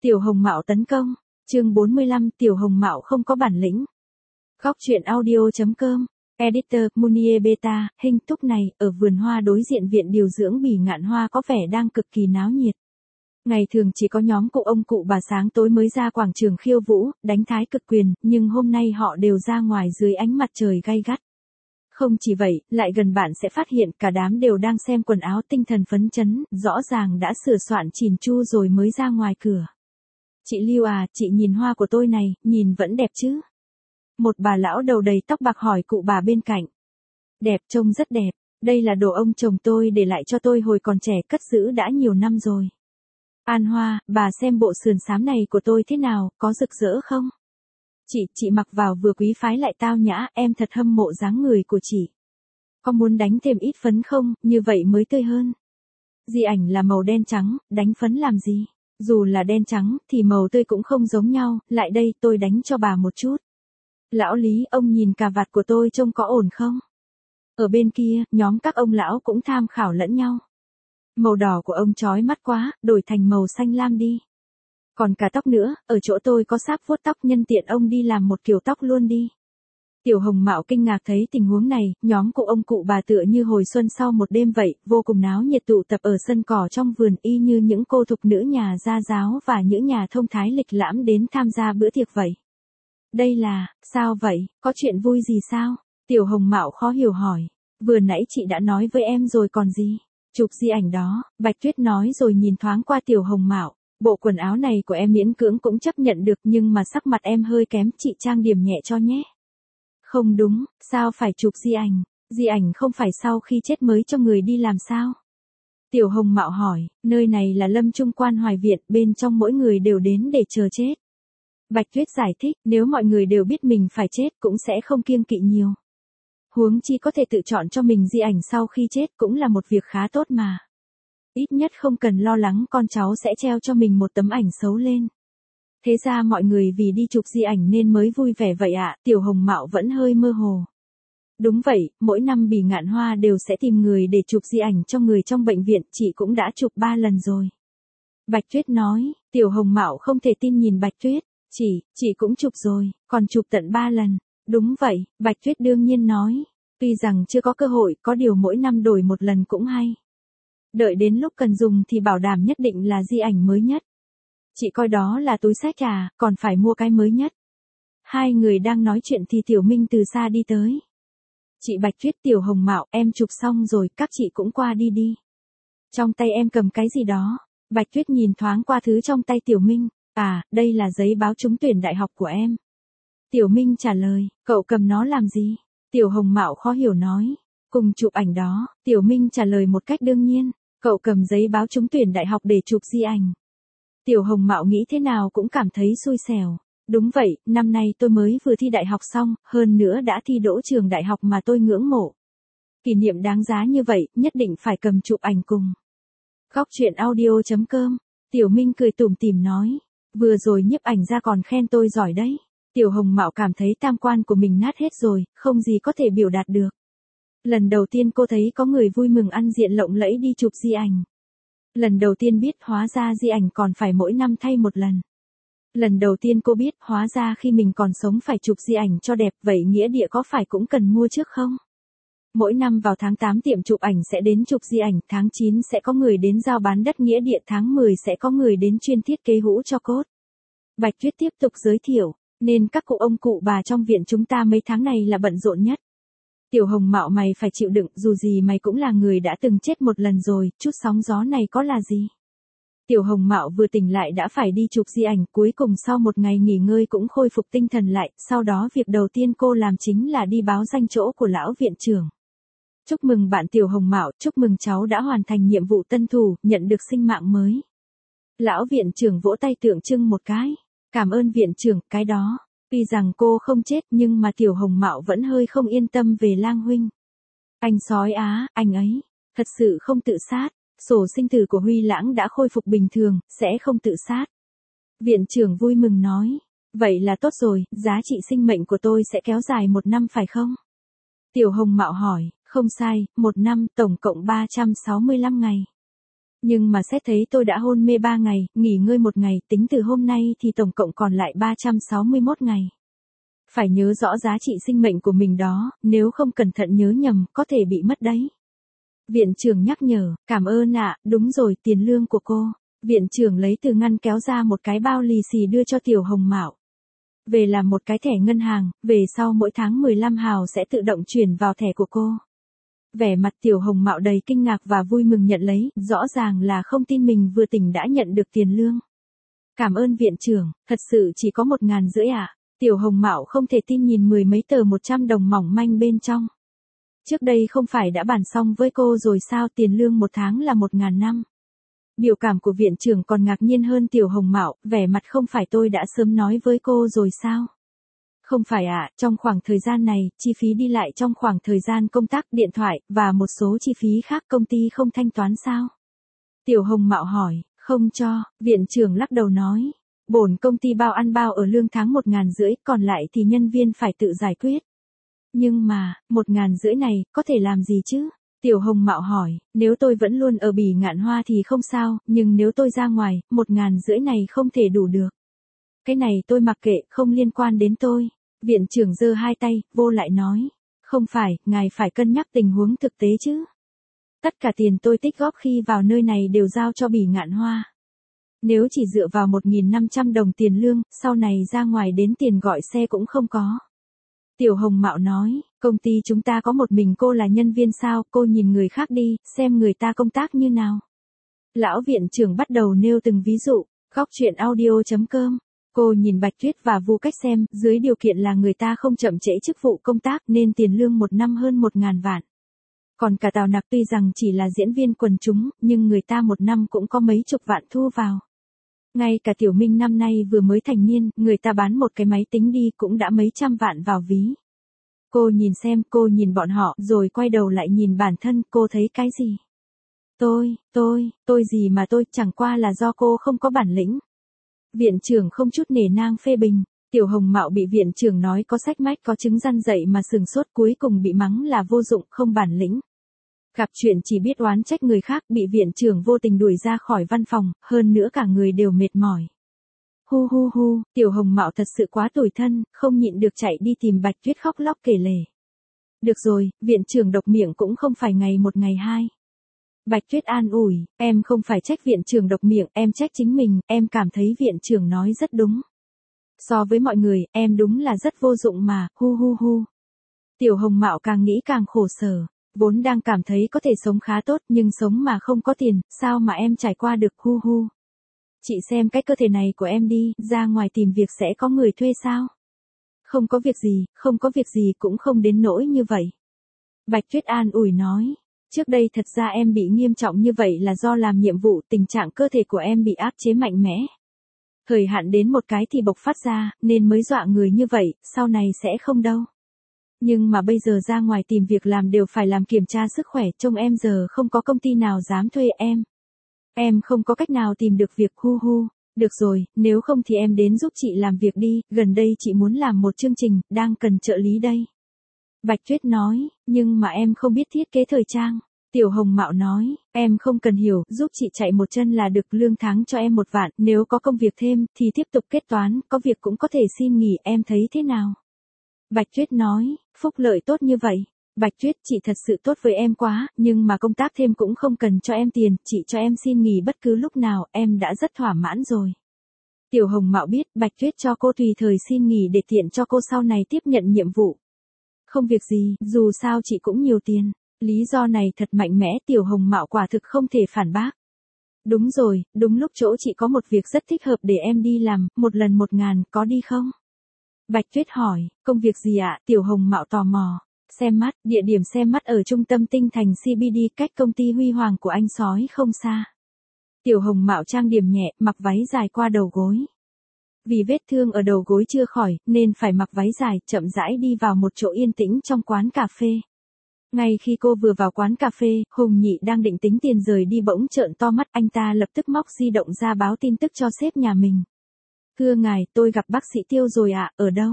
Tiểu Hồng Mạo tấn công. Chương 45, Tiểu Hồng Mạo không có bản lĩnh. Góc truyện audio.com. Editor, Munier Beta, hình túc này, ở vườn hoa đối diện viện điều dưỡng Bỉ Ngạn Hoa có vẻ đang cực kỳ náo nhiệt. Ngày thường chỉ có nhóm cụ ông cụ bà sáng tối mới ra quảng trường khiêu vũ, đánh thái cực quyền, nhưng hôm nay họ đều ra ngoài dưới ánh mặt trời gay gắt. Không chỉ vậy, lại gần bạn sẽ phát hiện cả đám đều đang xem quần áo tinh thần phấn chấn, rõ ràng đã sửa soạn chỉn chu rồi mới ra ngoài cửa. Chị Lưu à, chị nhìn hoa của tôi này, nhìn vẫn đẹp chứ? Một bà lão đầu đầy tóc bạc hỏi cụ bà bên cạnh. Đẹp, trông rất đẹp, đây là đồ ông chồng tôi để lại cho tôi hồi còn trẻ, cất giữ đã nhiều năm rồi. An Hoa, bà xem bộ sườn xám này của tôi thế nào, có rực rỡ không? Chị mặc vào vừa quý phái lại tao nhã, em thật hâm mộ dáng người của chị. Có muốn đánh thêm ít phấn không, như vậy mới tươi hơn. Di ảnh là màu đen trắng, đánh phấn làm gì? Dù là đen trắng, thì màu tươi cũng không giống nhau, lại đây tôi đánh cho bà một chút. Lão Lý, ông nhìn cà vạt của tôi trông có ổn không? Ở bên kia, nhóm các ông lão cũng tham khảo lẫn nhau. Màu đỏ của ông chói mắt quá, đổi thành màu xanh lam đi. Còn cả tóc nữa, ở chỗ tôi có sáp vuốt tóc, nhân tiện ông đi làm một kiểu tóc luôn đi. Tiểu Hồng Mạo kinh ngạc thấy tình huống này, nhóm cụ ông cụ bà tựa như hồi xuân sau một đêm vậy, vô cùng náo nhiệt tụ tập ở sân cỏ trong vườn, y như những cô thục nữ nhà gia giáo và những nhà thông thái lịch lãm đến tham gia bữa tiệc vậy. Đây là, sao vậy, có chuyện vui gì sao? Tiểu Hồng Mạo khó hiểu hỏi. Vừa nãy chị đã nói với em rồi còn gì? Chụp di ảnh đó, Bạch Tuyết nói rồi nhìn thoáng qua Tiểu Hồng Mạo. Bộ quần áo này của em miễn cưỡng cũng chấp nhận được, nhưng mà sắc mặt em hơi kém, chị trang điểm nhẹ cho nhé. Không đúng, sao phải chụp di ảnh? Di ảnh không phải sau khi chết mới cho người đi làm sao? Tiểu Hồng Mạo hỏi, nơi này là Lâm Trung Quan Hoài Viện, bên trong mỗi người đều đến để chờ chết. Bạch Tuyết giải thích, nếu mọi người đều biết mình phải chết cũng sẽ không kiêng kỵ nhiều. Huống chi có thể tự chọn cho mình di ảnh sau khi chết cũng là một việc khá tốt mà. Ít nhất không cần lo lắng con cháu sẽ treo cho mình một tấm ảnh xấu lên. Thế ra mọi người vì đi chụp di ảnh nên mới vui vẻ vậy ạ, Tiểu Hồng Mạo vẫn hơi mơ hồ. Đúng vậy, mỗi năm Bỉ Ngạn Hoa đều sẽ tìm người để chụp di ảnh cho người trong bệnh viện, chị cũng đã chụp 3 lần rồi. Bạch Tuyết nói, Tiểu Hồng Mạo không thể tin nhìn Bạch Tuyết, chị cũng chụp rồi, còn chụp tận 3 lần. Đúng vậy, Bạch Tuyết đương nhiên nói, tuy rằng chưa có cơ hội, có điều mỗi năm đổi một lần cũng hay. Đợi đến lúc cần dùng thì bảo đảm nhất định là di ảnh mới nhất. Chị coi đó là túi xách à, còn phải mua cái mới nhất. Hai người đang nói chuyện thì Tiểu Minh từ xa đi tới. Chị Bạch Tuyết, Tiểu Hồng Mạo, em chụp xong rồi, các chị cũng qua đi đi. Trong tay em cầm cái gì đó? Bạch Tuyết nhìn thoáng qua thứ trong tay Tiểu Minh. À, đây là giấy báo trúng tuyển đại học của em. Tiểu Minh trả lời, cậu cầm nó làm gì? Tiểu Hồng Mạo khó hiểu nói. Cùng chụp ảnh đó, Tiểu Minh trả lời một cách đương nhiên. Cậu cầm giấy báo trúng tuyển đại học để chụp di ảnh. Tiểu Hồng Mạo nghĩ thế nào cũng cảm thấy xui xẻo. Đúng vậy, năm nay tôi mới vừa thi đại học xong, hơn nữa đã thi đỗ trường đại học mà tôi ngưỡng mộ. Kỷ niệm đáng giá như vậy, nhất định phải cầm chụp ảnh cùng. Góc truyện audio.com. Tiểu Minh cười tủm tỉm nói. Vừa rồi nhiếp ảnh ra còn khen tôi giỏi đấy. Tiểu Hồng Mạo cảm thấy tam quan của mình nát hết rồi, không gì có thể biểu đạt được. Lần đầu tiên cô thấy có người vui mừng ăn diện lộng lẫy đi chụp di ảnh. Lần đầu tiên biết hóa ra di ảnh còn phải mỗi năm thay một lần. Lần đầu tiên cô biết hóa ra khi mình còn sống phải chụp di ảnh cho đẹp, vậy nghĩa địa có phải cũng cần mua trước không? Mỗi năm vào tháng 8 tiệm chụp ảnh sẽ đến chụp di ảnh, tháng 9 sẽ có người đến giao bán đất nghĩa địa, tháng 10 sẽ có người đến chuyên thiết kế hũ cho cốt. Bạch Tuyết tiếp tục giới thiệu, nên các cụ ông cụ bà trong viện chúng ta mấy tháng này là bận rộn nhất. Tiểu Hồng Mạo, mày phải chịu đựng, dù gì mày cũng là người đã từng chết một lần rồi, chút sóng gió này có là gì? Tiểu Hồng Mạo vừa tỉnh lại đã phải đi chụp di ảnh, cuối cùng sau một ngày nghỉ ngơi cũng khôi phục tinh thần lại, sau đó việc đầu tiên cô làm chính là đi báo danh chỗ của lão viện trưởng. Chúc mừng bạn Tiểu Hồng Mạo, chúc mừng cháu đã hoàn thành nhiệm vụ tân thủ, nhận được sinh mạng mới. Lão viện trưởng vỗ tay tượng trưng một cái. Cảm ơn viện trưởng, cái đó. Tuy rằng cô không chết nhưng mà Tiểu Hồng Mạo vẫn hơi không yên tâm về Lang huynh. Anh sói á, anh ấy, thật sự không tự sát. Sổ sinh tử của Huy Lãng đã khôi phục bình thường, sẽ không tự sát. Viện trưởng vui mừng nói. Vậy là tốt rồi, giá trị sinh mệnh của tôi sẽ kéo dài 1 năm phải không? Tiểu Hồng Mạo hỏi, không sai, 1 năm, tổng cộng 365 ngày. Nhưng mà xét thấy tôi đã hôn mê 3 ngày, nghỉ ngơi 1 ngày, tính từ hôm nay thì tổng cộng còn lại 361 ngày. Phải nhớ rõ giá trị sinh mệnh của mình đó, nếu không cẩn thận nhớ nhầm, có thể bị mất đấy. Viện trưởng nhắc nhở, cảm ơn ạ, đúng rồi, tiền lương của cô. Viện trưởng lấy từ ngăn kéo ra một cái bao lì xì đưa cho Tiểu Hồng Mạo. Về làm một cái thẻ ngân hàng, về sau mỗi tháng 15 hào sẽ tự động chuyển vào thẻ của cô. Vẻ mặt Tiểu Hồng Mạo đầy kinh ngạc và vui mừng nhận lấy, rõ ràng là không tin mình vừa tỉnh đã nhận được tiền lương. Cảm ơn viện trưởng, thật sự chỉ có 1.500 ạ. Tiểu Hồng Mạo không thể tin nhìn 10 mấy tờ 100 đồng mỏng manh bên trong. Trước đây không phải đã bàn xong với cô rồi sao, tiền lương một tháng là 1.500. Biểu cảm của viện trưởng còn ngạc nhiên hơn Tiểu Hồng Mạo, vẻ mặt không phải tôi đã sớm nói với cô rồi sao? Không phải ạ, trong khoảng thời gian này, chi phí đi lại trong khoảng thời gian công tác, điện thoại, và một số chi phí khác công ty không thanh toán sao? Tiểu Hồng Mạo hỏi, không cho, viện trưởng lắc đầu nói. Bổn công ty bao ăn bao ở lương tháng 1.500, còn lại thì nhân viên phải tự giải quyết. Nhưng mà, 1.500 này, có thể làm gì chứ? Tiểu Hồng Mạo hỏi, nếu tôi vẫn luôn ở Bỉ Ngạn Hoa thì không sao, nhưng nếu tôi ra ngoài, 1.500 này không thể đủ được. Cái này tôi mặc kệ, không liên quan đến tôi. Viện trưởng giơ hai tay, vô lại nói. Không phải, ngài phải cân nhắc tình huống thực tế chứ. Tất cả tiền tôi tích góp khi vào nơi này đều giao cho Bỉ Ngạn Hoa. Nếu chỉ dựa vào 1.500 đồng tiền lương, sau này ra ngoài đến tiền gọi xe cũng không có. Tiểu Hồng Mạo nói, công ty chúng ta có một mình cô là nhân viên sao, cô nhìn người khác đi, xem người ta công tác như nào. Lão viện trưởng bắt đầu nêu từng ví dụ, góc chuyện audio.com. Cô nhìn Bạch Tuyết và Vu Cách xem, dưới điều kiện là người ta không chậm trễ chức vụ công tác nên tiền lương một năm hơn 1.000 vạn. Còn cả Tào Nặc tuy rằng chỉ là diễn viên quần chúng, nhưng người ta một năm cũng có mấy chục vạn thu vào. Ngay cả Tiểu Minh năm nay vừa mới thành niên, người ta bán một cái máy tính đi cũng đã mấy trăm vạn vào ví. Cô nhìn xem, cô nhìn bọn họ, rồi quay đầu lại nhìn bản thân, cô thấy cái gì? Tôi gì mà tôi, chẳng qua là do cô không có bản lĩnh. Viện trưởng không chút nể nang phê bình, Tiểu Hồng Mạo bị viện trưởng nói có sách mách có chứng răn dạy mà sừng sốt, cuối cùng bị mắng là vô dụng, không bản lĩnh. Gặp chuyện chỉ biết oán trách người khác, bị viện trưởng vô tình đuổi ra khỏi văn phòng, hơn nữa cả người đều mệt mỏi. Hu, Tiểu Hồng Mạo thật sự quá tủi thân, không nhịn được chạy đi tìm Bạch Tuyết khóc lóc kể lể. Được rồi, viện trưởng độc miệng cũng không phải ngày một ngày hai. Bạch Tuyết an ủi, em không phải trách viện trưởng độc miệng, em trách chính mình, em cảm thấy viện trưởng nói rất đúng. So với mọi người, em đúng là rất vô dụng mà, hu. Tiểu Hồng Mạo càng nghĩ càng khổ sở, vốn đang cảm thấy có thể sống khá tốt nhưng sống mà không có tiền, sao mà em trải qua được, hu. Chị xem cái cơ thể này của em đi, ra ngoài tìm việc sẽ có người thuê sao? Không có việc gì cũng không đến nỗi như vậy. Bạch Tuyết an ủi nói. Trước đây thật ra em bị nghiêm trọng như vậy là do làm nhiệm vụ, tình trạng cơ thể của em bị áp chế mạnh mẽ. Thời hạn đến một cái thì bộc phát ra, nên mới dọa người như vậy, sau này sẽ không đâu. Nhưng mà bây giờ ra ngoài tìm việc làm đều phải làm kiểm tra sức khỏe, trông em giờ không có công ty nào dám thuê em. Em không có cách nào tìm được việc, hu. Được rồi, nếu không thì em đến giúp chị làm việc đi, gần đây chị muốn làm một chương trình, đang cần trợ lý đây. Bạch Tuyết nói, nhưng mà em không biết thiết kế thời trang. Tiểu Hồng Mạo nói, em không cần hiểu, giúp chị chạy một chân là được, lương tháng cho em 1 vạn, nếu có công việc thêm, thì tiếp tục kết toán, có việc cũng có thể xin nghỉ, em thấy thế nào? Bạch Tuyết nói, phúc lợi tốt như vậy. Bạch Tuyết, chị thật sự tốt với em quá, nhưng mà công tác thêm cũng không cần cho em tiền, chị cho em xin nghỉ bất cứ lúc nào, em đã rất thỏa mãn rồi. Tiểu Hồng Mạo biết, Bạch Tuyết cho cô tùy thời xin nghỉ để tiện cho cô sau này tiếp nhận nhiệm vụ. Không việc gì, dù sao chị cũng nhiều tiền. Lý do này thật mạnh mẽ, Tiểu Hồng Mạo quả thực không thể phản bác. Đúng rồi, đúng lúc chỗ chị có một việc rất thích hợp để em đi làm, một lần 1.000, có đi không? Bạch Tuyết hỏi, công việc gì ạ? Tiểu Hồng Mạo tò mò. Xem mắt, địa điểm xem mắt ở trung tâm tinh thành CBD, cách công ty Huy Hoàng của anh sói không xa. Tiểu Hồng Mạo trang điểm nhẹ, mặc váy dài qua đầu gối. Vì vết thương ở đầu gối chưa khỏi, nên phải mặc váy dài, chậm rãi đi vào một chỗ yên tĩnh trong quán cà phê. Ngay khi cô vừa vào quán cà phê, Hùng Nhị đang định tính tiền rời đi bỗng trợn to mắt, anh ta lập tức móc di động ra báo tin tức cho sếp nhà mình. Thưa ngài, tôi gặp bác sĩ Tiêu rồi ạ, ở đâu?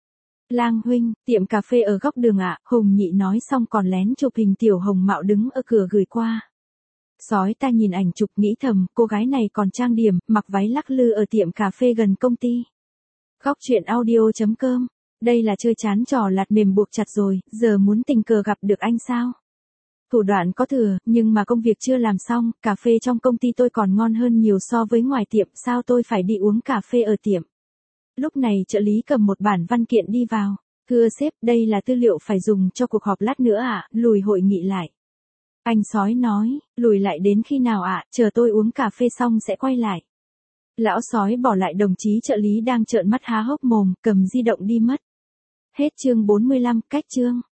Lang huynh, tiệm cà phê ở góc đường ạ, Hùng Nhị nói xong còn lén chụp hình Tiểu Hồng Mạo đứng ở cửa gửi qua. Sói ta nhìn ảnh chụp nghĩ thầm, cô gái này còn trang điểm, mặc váy lắc lư ở tiệm cà phê gần công ty. Góc chuyện audio.com. Đây là chơi chán trò lạt mềm buộc chặt rồi, giờ muốn tình cờ gặp được anh sao? Thủ đoạn có thừa, nhưng mà công việc chưa làm xong, cà phê trong công ty tôi còn ngon hơn nhiều so với ngoài tiệm, sao tôi phải đi uống cà phê ở tiệm? Lúc này trợ lý cầm một bản văn kiện đi vào. Thưa sếp, đây là tư liệu phải dùng cho cuộc họp lát nữa ạ, lùi hội nghị lại. Anh sói nói, lùi lại đến khi nào ạ, chờ tôi uống cà phê xong sẽ quay lại. Lão sói bỏ lại đồng chí trợ lý đang trợn mắt há hốc mồm, cầm di động đi mất. Hết chương 45, cách chương.